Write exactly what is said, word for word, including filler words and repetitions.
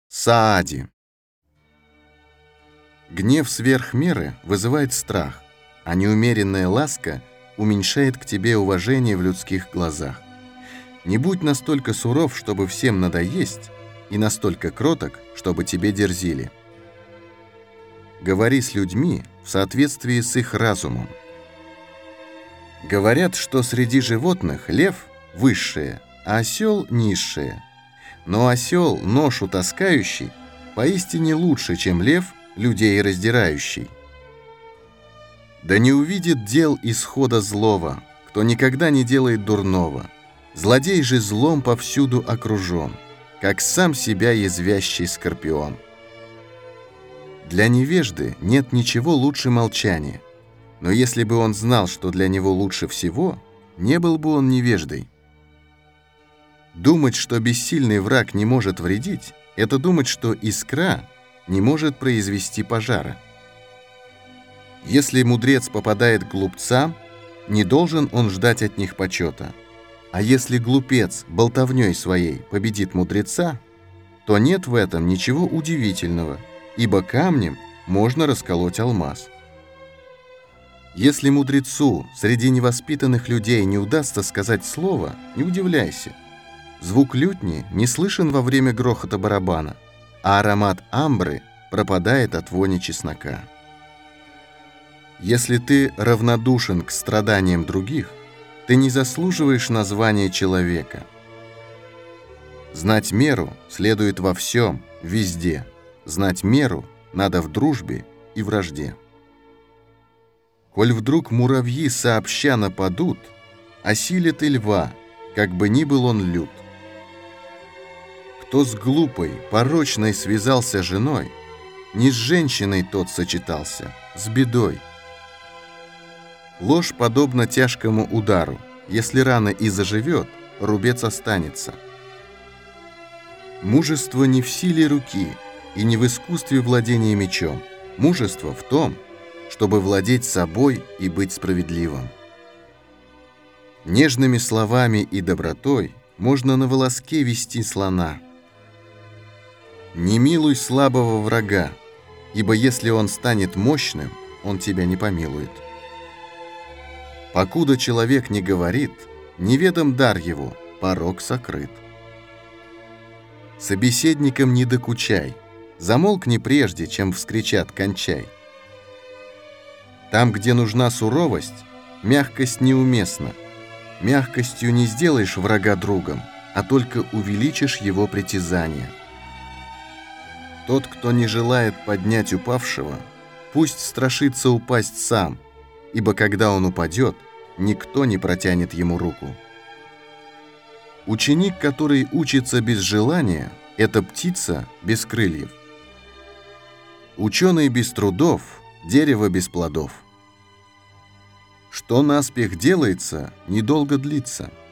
Саади. Гнев сверх меры вызывает страх, а неумеренная ласка уменьшает к тебе уважение в людских глазах. Не будь настолько суров, чтобы всем надоесть, и настолько кроток, чтобы тебе дерзили. Говори с людьми в соответствии с их разумом. Говорят, что среди животных лев – высшее, а осел – низшее. Но осел, ношу таскающий, поистине лучше, чем лев, людей раздирающий. Да не увидит дел исхода злого, кто никогда не делает дурного. Злодей же злом повсюду окружен, как сам себя язвящий скорпион. Для невежды нет ничего лучше молчания, но если бы он знал, что для него лучше всего, не был бы он невеждой. Думать, что бессильный враг не может вредить, это думать, что искра не может произвести пожара. Если мудрец попадает к глупцам, не должен он ждать от них почета. А если глупец болтовней своей победит мудреца, то нет в этом ничего удивительного, ибо камнем можно расколоть алмаз. Если мудрецу среди невоспитанных людей не удастся сказать слово, не удивляйся. Звук лютни не слышен во время грохота барабана, а аромат амбры пропадает от вони чеснока. Если ты равнодушен к страданиям других, ты не заслуживаешь названия человека. Знать меру следует во всем, везде. Знать меру надо в дружбе и вражде. Коль вдруг муравьи сообща нападут, осилит и льва, как бы ни был он лют. Кто с глупой, порочной связался женой, не с женщиной тот сочетался, с бедой. Ложь подобна тяжкому удару. Если рана и заживет, рубец останется. Мужество не в силе руки и не в искусстве владения мечом. Мужество в том, чтобы владеть собой и быть справедливым. Нежными словами и добротой можно на волоске вести слона. Не милуй слабого врага, ибо если он станет мощным, он тебя не помилует. Покуда человек не говорит, неведом дар его, порок сокрыт. Собеседникам не докучай, замолкни прежде, чем вскричат «кончай». Там, где нужна суровость, мягкость неуместна. Мягкостью не сделаешь врага другом, а только увеличишь его притязания. Тот, кто не желает поднять упавшего, пусть страшится упасть сам, ибо когда он упадет, никто не протянет ему руку. Ученик, который учится без желания, это птица без крыльев. Ученый без трудов, дерево без плодов. Что наспех делается, недолго длится.